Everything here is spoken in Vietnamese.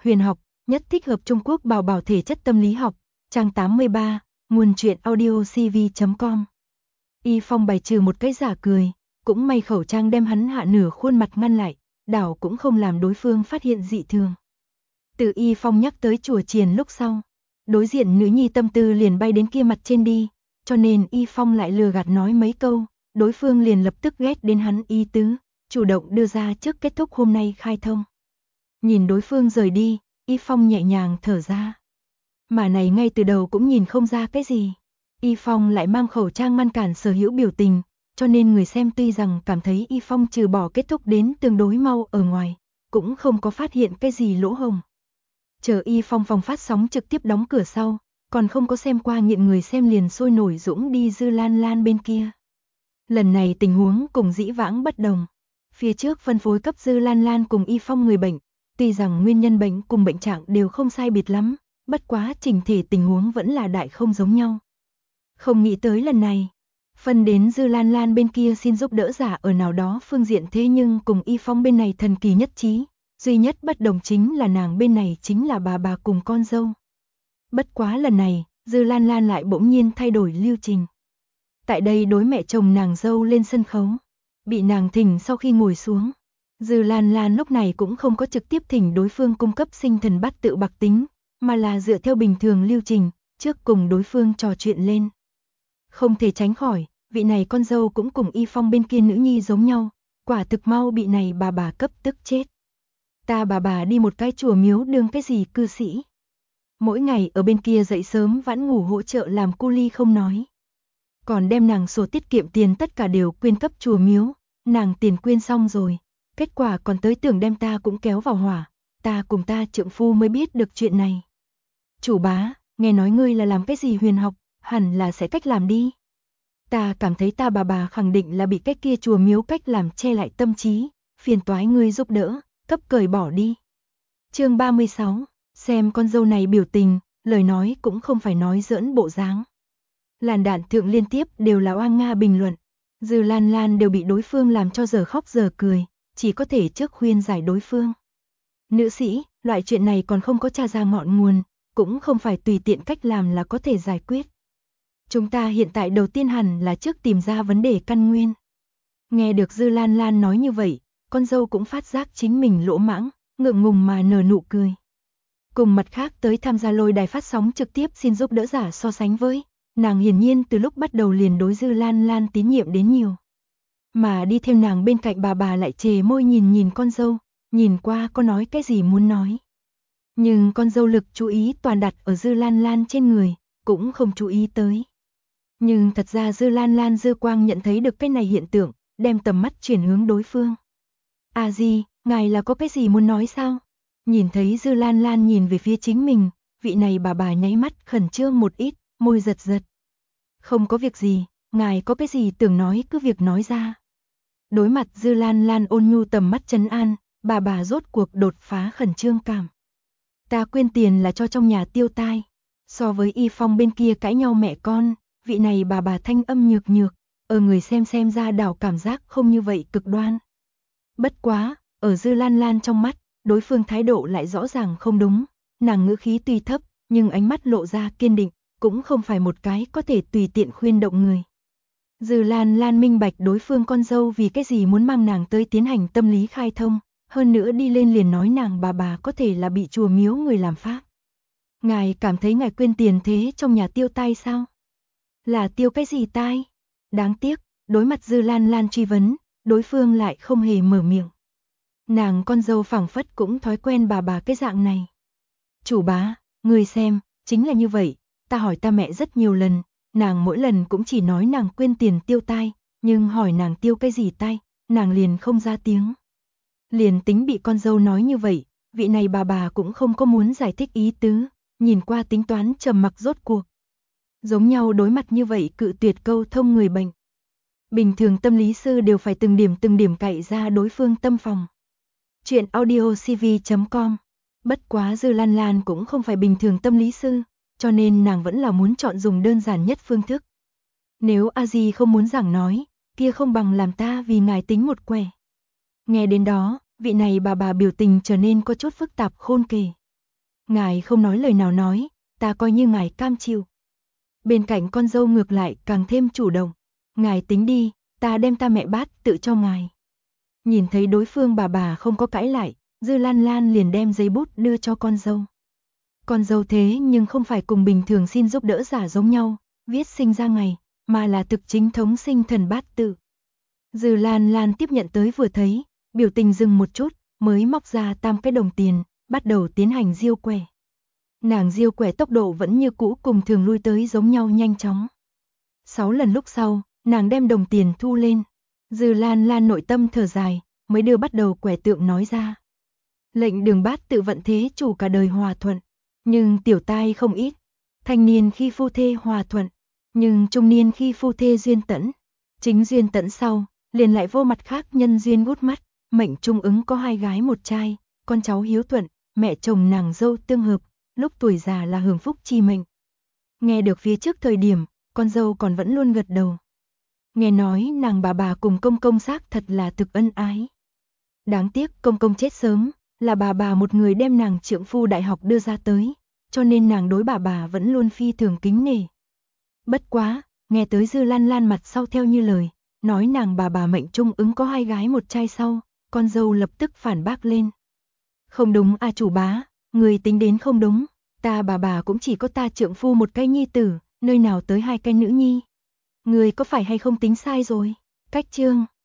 huyền học, nhất thích hợp Trung Quốc bảo bảo thể chất tâm lý học, trang 83, nguồn truyện audio cv.com. Y Phong bài trừ một cái giả cười, cũng may khẩu trang đem hắn hạ nửa khuôn mặt ngăn lại, đảo cũng không làm đối phương phát hiện dị thường. Từ Y Phong nhắc tới chùa chiền lúc sau, đối diện nữ nhi tâm tư liền bay đến kia mặt trên đi, cho nên Y Phong lại lừa gạt nói mấy câu, đối phương liền lập tức ghét đến hắn ý tứ, chủ động đưa ra trước kết thúc hôm nay khai thông. Nhìn đối phương rời đi, Y Phong nhẹ nhàng thở ra. Mà này ngay từ đầu cũng nhìn không ra cái gì. Y Phong lại mang khẩu trang ngăn cản Sở Hữu biểu tình, cho nên người xem tuy rằng cảm thấy Y Phong trừ bỏ kết thúc đến tương đối mau ở ngoài, cũng không có phát hiện cái gì lỗ hổng. Chờ Y Phong phòng phát sóng trực tiếp đóng cửa sau, còn không có xem qua nghiện người xem liền sôi nổi dũng đi Dư Lan Lan bên kia. Lần này tình huống cùng dĩ vãng bất đồng. Phía trước phân phối cấp Dư Lan Lan cùng Y Phong người bệnh, tuy rằng nguyên nhân bệnh cùng bệnh trạng đều không sai biệt lắm, bất quá chỉnh thể tình huống vẫn là đại không giống nhau. Không nghĩ tới lần này, phân đến Dư Lan Lan bên kia xin giúp đỡ giả ở nào đó phương diện thế nhưng cùng Y Phong bên này thần kỳ nhất trí, duy nhất bất đồng chính là nàng bên này chính là bà cùng con dâu. Bất quá lần này, Dư Lan Lan lại bỗng nhiên thay đổi lưu trình. Tại đây đối mẹ chồng nàng dâu lên sân khấu, bị nàng thỉnh sau khi ngồi xuống. Dư Lan Lan lúc này cũng không có trực tiếp thỉnh đối phương cung cấp sinh thần bát tự bạc tính, mà là dựa theo bình thường lưu trình, trước cùng đối phương trò chuyện lên. Không thể tránh khỏi, vị này con dâu cũng cùng Y Phong bên kia nữ nhi giống nhau, quả thực mau bị này bà cấp tức chết. Ta bà đi một cái chùa miếu đương cái gì cư sĩ. Mỗi ngày ở bên kia dậy sớm vãn ngủ hỗ trợ làm cu ly không nói. Còn đem nàng sổ tiết kiệm tiền tất cả đều quyên cấp chùa miếu, nàng tiền quyên xong rồi. Kết quả còn tới tưởng đem ta cũng kéo vào hỏa, ta cùng ta trượng phu mới biết được chuyện này. Chủ bá, nghe nói ngươi là làm cái gì huyền học, hẳn là sẽ cách làm đi. Ta cảm thấy ta bà khẳng định là bị cái kia chùa miếu cách làm che lại tâm trí, phiền toái ngươi giúp đỡ, cấp cởi bỏ đi. Chương 36, xem con dâu này biểu tình, lời nói cũng không phải nói giỡn bộ dáng. Làn đạn thượng liên tiếp đều là oang nga bình luận, Dư Lan Lan đều bị đối phương làm cho giờ khóc giờ cười, chỉ có thể trước khuyên giải đối phương. Nữ sĩ, loại chuyện này còn không có tra ra ngọn nguồn, cũng không phải tùy tiện cách làm là có thể giải quyết. Chúng ta hiện tại đầu tiên hẳn là trước tìm ra vấn đề căn nguyên. Nghe được Dư Lan Lan nói như vậy, con dâu cũng phát giác chính mình lỗ mãng, ngượng ngùng mà nở nụ cười. Cùng mặt khác tới tham gia lôi đài phát sóng trực tiếp xin giúp đỡ giả so sánh với, nàng hiển nhiên từ lúc bắt đầu liền đối Dư Lan Lan tín nhiệm đến nhiều. Mà đi theo nàng bên cạnh bà lại chề môi nhìn con dâu, nhìn qua có nói cái gì muốn nói. Nhưng con dâu lực chú ý toàn đặt ở Dư Lan Lan trên người, cũng không chú ý tới. Nhưng thật ra Dư Lan Lan dư quang nhận thấy được cái này hiện tượng, đem tầm mắt chuyển hướng đối phương. À gì, ngài là có cái gì muốn nói sao? Nhìn thấy Dư Lan Lan nhìn về phía chính mình, vị này bà nháy mắt khẩn trương một ít, môi giật giật. Không có việc gì, ngài có cái gì tưởng nói cứ việc nói ra. Đối mặt Dư Lan Lan ôn nhu tầm mắt trấn an, bà rốt cuộc đột phá khẩn trương cảm. Ta quyên tiền là cho trong nhà tiêu tai. So với Y Phong bên kia cãi nhau mẹ con, vị này bà thanh âm nhược, ở người xem ra đảo cảm giác không như vậy cực đoan. Bất quá, ở Dư Lan Lan trong mắt, đối phương thái độ lại rõ ràng không đúng, nàng ngữ khí tuy thấp, nhưng ánh mắt lộ ra kiên định, cũng không phải một cái có thể tùy tiện khuyên động người. Dư Lan Lan minh bạch đối phương con dâu vì cái gì muốn mang nàng tới tiến hành tâm lý khai thông, hơn nữa đi lên liền nói nàng bà có thể là bị chùa miếu người làm pháp. Ngài cảm thấy ngài quyên tiền thế trong nhà tiêu tai sao? Là tiêu cái gì tai? Đáng tiếc, đối mặt Dư Lan Lan truy vấn, đối phương lại không hề mở miệng. Nàng con dâu phảng phất cũng thói quen bà cái dạng này. Chủ bá, người xem, chính là như vậy, ta hỏi ta mẹ rất nhiều lần, nàng mỗi lần cũng chỉ nói nàng quyên tiền tiêu tai, nhưng hỏi nàng tiêu cái gì tai, nàng liền không ra tiếng. Liền tính bị con dâu nói như vậy, vị này bà cũng không có muốn giải thích ý tứ, nhìn qua tính toán trầm mặc rốt cuộc. Giống nhau đối mặt như vậy cự tuyệt câu thông người bệnh. Bình thường tâm lý sư đều phải từng điểm cậy ra đối phương tâm phòng. Chuyện audio cv.com. Bất quá Dư Lan Lan cũng không phải bình thường tâm lý sư, cho nên nàng vẫn là muốn chọn dùng đơn giản nhất phương thức. Nếu A Di không muốn giảng nói, kia không bằng làm ta vì ngài tính một quẻ. Nghe đến đó, vị này bà biểu tình trở nên có chút phức tạp khôn kể. Ngài không nói lời nào nói, ta coi như ngài cam chịu. Bên cạnh con dâu ngược lại càng thêm chủ động. Ngài tính đi, ta đem ta mẹ bát tự cho ngài. Nhìn thấy đối phương bà không có cãi lại, Dư Lan Lan liền đem giấy bút đưa cho con dâu. Con dâu thế nhưng không phải cùng bình thường xin giúp đỡ giả giống nhau, viết sinh ra ngày, mà là thực chính thống sinh thần bát tự. Dư Lan Lan tiếp nhận tới vừa thấy, biểu tình dừng một chút, mới móc ra tam cái đồng tiền, bắt đầu tiến hành diêu quẻ. Nàng diêu quẻ tốc độ vẫn như cũ cùng thường lui tới giống nhau nhanh chóng. 6 lần lúc sau, nàng đem đồng tiền thu lên. Dư Lan Lan nội tâm thở dài, mới đưa bắt đầu quẻ tượng nói ra. Lệnh Đường bát tự vận thế chủ cả đời hòa thuận, nhưng tiểu tai không ít. Thanh niên khi phu thê hòa thuận, nhưng trung niên khi phu thê duyên tẫn. Chính duyên tẫn sau, liền lại vô mặt khác nhân duyên gút mắt. Mệnh trung ứng có 2 gái 1 trai, con cháu hiếu thuận, mẹ chồng nàng dâu tương hợp, lúc tuổi già là hưởng phúc chi mệnh. Nghe được phía trước thời điểm, con dâu còn vẫn luôn gật đầu. Nghe nói nàng bà cùng công công xác thật là thực ân ái. Đáng tiếc công công chết sớm, là bà một người đem nàng trượng phu đại học đưa ra tới, cho nên nàng đối bà vẫn luôn phi thường kính nể. Bất quá, nghe tới Dư Lan Lan mặt sau theo như lời, nói nàng bà mệnh trung ứng có 2 gái 1 trai sau, con dâu lập tức phản bác lên. Không đúng a chủ bá, người tính đến không đúng, ta bà cũng chỉ có ta trượng phu một cái nhi tử, nơi nào tới 2 cái nữ nhi. Người có phải hay không tính sai rồi? Cách chương